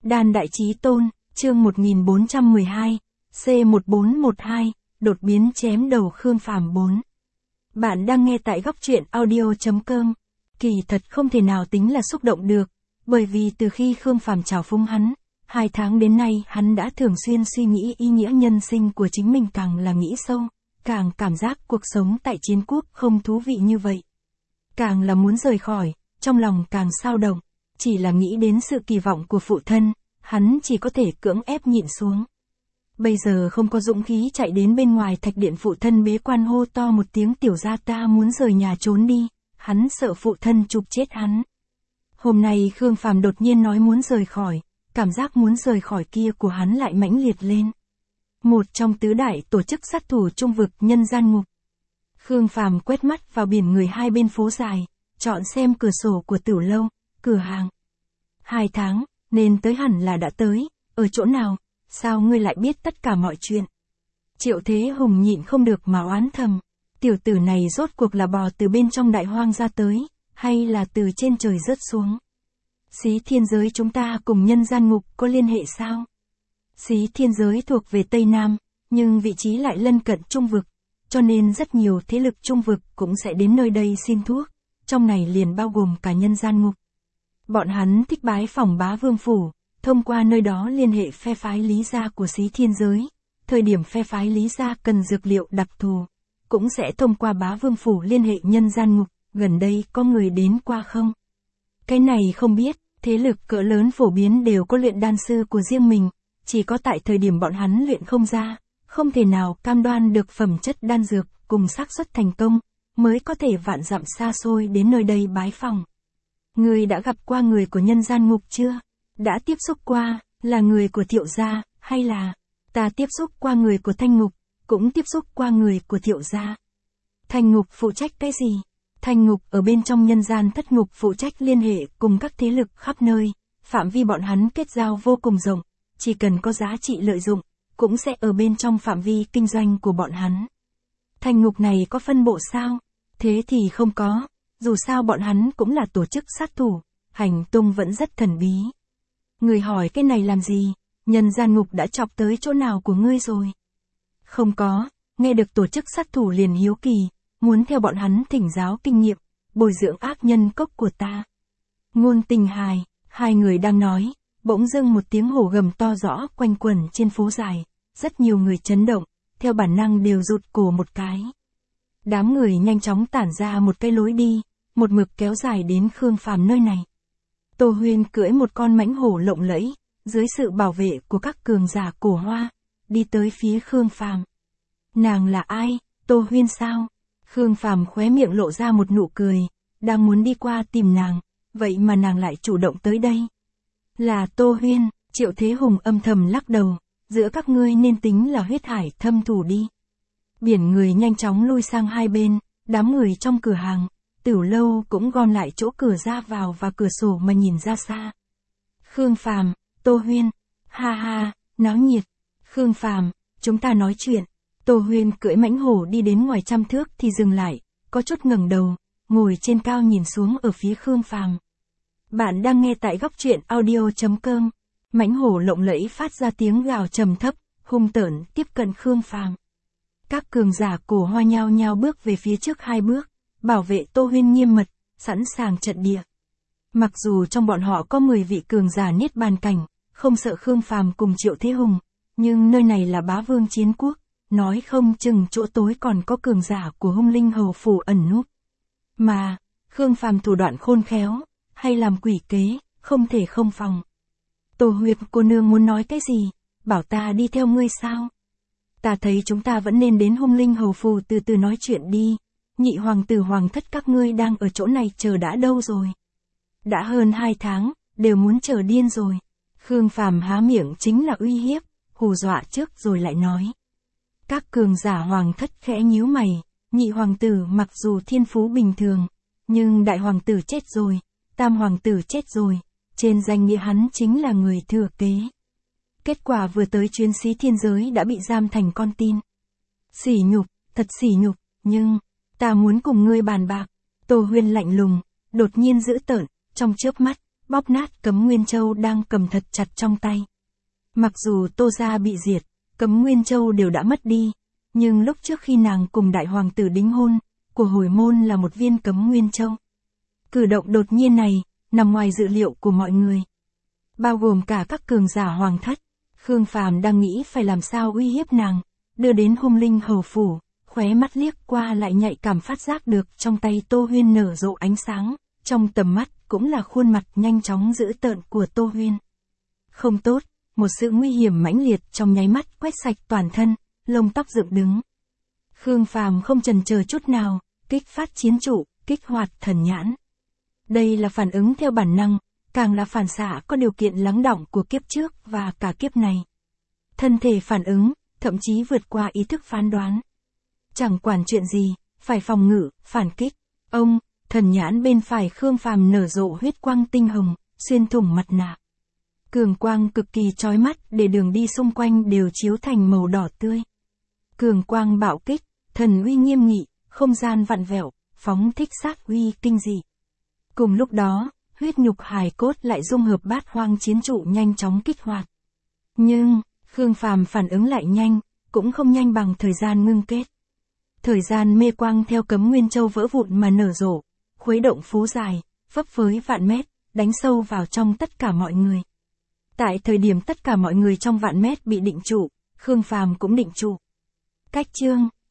Đan Đại Chí Tôn, chương 1412, C1412, đột biến chém đầu Khương Phàm 4. Bạn đang nghe tại góc truyện audio.com. Kỳ thật không thể nào tính là xúc động được, bởi vì từ khi Khương Phàm trào phúng hắn, 2 tháng đến nay hắn đã thường xuyên suy nghĩ ý nghĩa nhân sinh của chính mình, càng là nghĩ sâu, càng cảm giác cuộc sống tại chiến quốc không thú vị như vậy. Càng là muốn rời khỏi, trong lòng càng xao động, chỉ là nghĩ đến sự kỳ vọng của phụ thân, hắn chỉ có thể cưỡng ép nhịn xuống. Bây giờ không có dũng khí chạy đến bên ngoài thạch điện phụ thân bế quan hô to một tiếng tiểu gia ta muốn rời nhà trốn đi, hắn sợ phụ thân chụp chết hắn. Hôm nay Khương Phàm đột nhiên nói muốn rời khỏi, cảm giác muốn rời khỏi kia của hắn lại mãnh liệt lên. Một trong tứ đại tổ chức sát thủ trung vực nhân gian ngục. Khương Phàm quét mắt vào biển người hai bên phố dài, chọn xem cửa sổ của tiểu lâu, cửa hàng. 2 tháng, nên tới hẳn là đã tới, ở chỗ nào, sao ngươi lại biết tất cả mọi chuyện? Triệu Thế Hùng nhịn không được mà oán thầm, tiểu tử này rốt cuộc là bò từ bên trong đại hoang ra tới, hay là từ trên trời rớt xuống? Xí thiên giới chúng ta cùng nhân gian ngục có liên hệ sao? Xí thiên giới thuộc về Tây Nam, nhưng vị trí lại lân cận trung vực, cho nên rất nhiều thế lực trung vực cũng sẽ đến nơi đây xin thuốc, trong này liền bao gồm cả nhân gian ngục. Bọn hắn thích bái phỏng bá vương phủ, thông qua nơi đó liên hệ phe phái lý gia của xí thiên giới, thời điểm phe phái lý gia cần dược liệu đặc thù, cũng sẽ thông qua bá vương phủ liên hệ nhân gian ngục, gần đây có người đến qua không? Cái này không biết, thế lực cỡ lớn phổ biến đều có luyện đan sư của riêng mình, chỉ có tại thời điểm bọn hắn luyện không ra, không thể nào cam đoan được phẩm chất đan dược cùng xác suất thành công, mới có thể vạn dặm xa xôi đến nơi đây bái phỏng. Ngươi đã gặp qua người của nhân gian ngục chưa? Đã tiếp xúc qua, là người của Thiệu gia, hay là ta tiếp xúc qua người của Thanh Ngục, cũng tiếp xúc qua người của Thiệu gia. Thanh Ngục phụ trách cái gì? Thanh Ngục ở bên trong nhân gian thất ngục phụ trách liên hệ cùng các thế lực khắp nơi, phạm vi bọn hắn kết giao vô cùng rộng, chỉ cần có giá trị lợi dụng, cũng sẽ ở bên trong phạm vi kinh doanh của bọn hắn. Thanh Ngục này có phân bộ sao? Thế thì không có, dù sao bọn hắn cũng là tổ chức sát thủ, hành tung vẫn rất thần bí. Người hỏi cái này làm gì? Nhân gian ngục đã chọc tới chỗ nào của ngươi rồi? Không có, nghe được tổ chức sát thủ liền hiếu kỳ, muốn theo bọn hắn thỉnh giáo kinh nghiệm, bồi dưỡng ác nhân cốc của ta. Ngôn Tình Hài, hai người đang nói, bỗng dưng một tiếng hổ gầm to rõ quanh quẩn trên phố dài, rất nhiều người chấn động, theo bản năng đều rụt cổ một cái. Đám người nhanh chóng tản ra một cái lối đi, một mực kéo dài đến Khương Phàm nơi này. Tô Huyên cưỡi một con mãnh hổ lộng lẫy, dưới sự bảo vệ của các cường giả cổ hoa, đi tới phía Khương Phàm. Nàng là ai? Tô Huyên sao? Khương Phàm khóe miệng lộ ra một nụ cười, đang muốn đi qua tìm nàng, vậy mà nàng lại chủ động tới đây. Là Tô Huyên, Triệu Thế Hùng âm thầm lắc đầu, giữa các ngươi nên tính là huyết hải thâm thù đi. Biển người nhanh chóng lui sang hai bên, đám người trong cửa hàng, tiểu lâu cũng gom lại chỗ cửa ra vào và cửa sổ mà nhìn ra xa. Khương Phàm, Tô Huyên, ha ha, náo nhiệt. Khương Phàm, chúng ta nói chuyện. Tô Huyên cưỡi mãnh hổ đi đến ngoài 100 thước thì dừng lại, có chút ngẩng đầu, ngồi trên cao nhìn xuống ở phía Khương Phàm. Bạn đang nghe tại góc truyện audio.com. Mãnh hổ lộng lẫy phát ra tiếng gào trầm thấp, hung tợn tiếp cận Khương Phàm. Các cường giả cổ hoa nhao nhao bước về phía trước 2 bước, bảo vệ Tô Huyên nghiêm mật, sẵn sàng trận địa. Mặc dù trong bọn họ có 10 vị cường giả niết bàn cảnh, không sợ Khương Phàm cùng Triệu Thế Hùng, nhưng nơi này là bá vương chiến quốc, nói không chừng chỗ tối còn có cường giả của Hung Linh Hầu phủ ẩn núp. Mà, Khương Phàm thủ đoạn khôn khéo, hay làm quỷ kế, không thể không phòng. Tô Huyên cô nương muốn nói cái gì? Bảo ta đi theo ngươi sao? Ta thấy chúng ta vẫn nên đến Hung Linh Hầu phủ từ từ nói chuyện đi. Nhị hoàng tử hoàng thất các ngươi đang ở chỗ này chờ đã đâu rồi? Đã hơn 2 tháng, đều muốn chờ điên rồi. Khương Phàm há miệng chính là uy hiếp, hù dọa trước rồi lại nói. Các cường giả hoàng thất khẽ nhíu mày, nhị hoàng tử mặc dù thiên phú bình thường, nhưng đại hoàng tử chết rồi, tam hoàng tử chết rồi, trên danh nghĩa hắn chính là người thừa kế. Kết quả vừa tới chuyến xí thiên giới đã bị giam thành con tin. Sỉ nhục, thật sỉ nhục, nhưng ta muốn cùng ngươi bàn bạc. Tô Huyên lạnh lùng, đột nhiên dữ tợn, trong chớp mắt, bóp nát Cấm Nguyên Châu đang cầm thật chặt trong tay. Mặc dù Tô gia bị diệt, Cấm Nguyên Châu đều đã mất đi, nhưng lúc trước khi nàng cùng đại hoàng tử đính hôn, của hồi môn là một viên Cấm Nguyên Châu. Cử động đột nhiên này, nằm ngoài dự liệu của mọi người. Bao gồm cả các cường giả hoàng thất. Khương Phàm đang nghĩ phải làm sao uy hiếp nàng, đưa đến Hung Linh Hầu phủ, khóe mắt liếc qua lại nhạy cảm phát giác được trong tay Tô Huyên nở rộ ánh sáng, trong tầm mắt cũng là khuôn mặt nhanh chóng dữ tợn của Tô Huyên. Không tốt, một sự nguy hiểm mãnh liệt trong nháy mắt quét sạch toàn thân, lông tóc dựng đứng. Khương Phàm không chần chờ chút nào, kích phát chiến trụ, kích hoạt thần nhãn. Đây là phản ứng theo bản năng, càng là phản xạ có điều kiện lắng đọng của kiếp trước và cả kiếp này. Thân thể phản ứng, thậm chí vượt qua ý thức phán đoán. Chẳng quản chuyện gì, phải phòng ngự, phản kích. Thần nhãn bên phải Khương Phàm nở rộ huyết quang tinh hồng, xuyên thủng mặt nạ. Cường quang cực kỳ chói mắt để đường đi xung quanh đều chiếu thành màu đỏ tươi. Cường quang bạo kích, thần uy nghiêm nghị, không gian vặn vẹo, phóng thích sát uy kinh dị. Cùng lúc đó, huyết nhục hài cốt lại dung hợp bát hoang chiến trụ nhanh chóng kích hoạt. Nhưng, Khương Phàm phản ứng lại nhanh, cũng không nhanh bằng thời gian ngưng kết. Thời gian mê quang theo Cấm Nguyên Châu vỡ vụn mà nở rộ, khuấy động phố dài, phấp phới vạn mét, đánh sâu vào trong tất cả mọi người. Tại thời điểm tất cả mọi người trong vạn mét bị định trụ, Khương Phàm cũng định trụ. Cách chương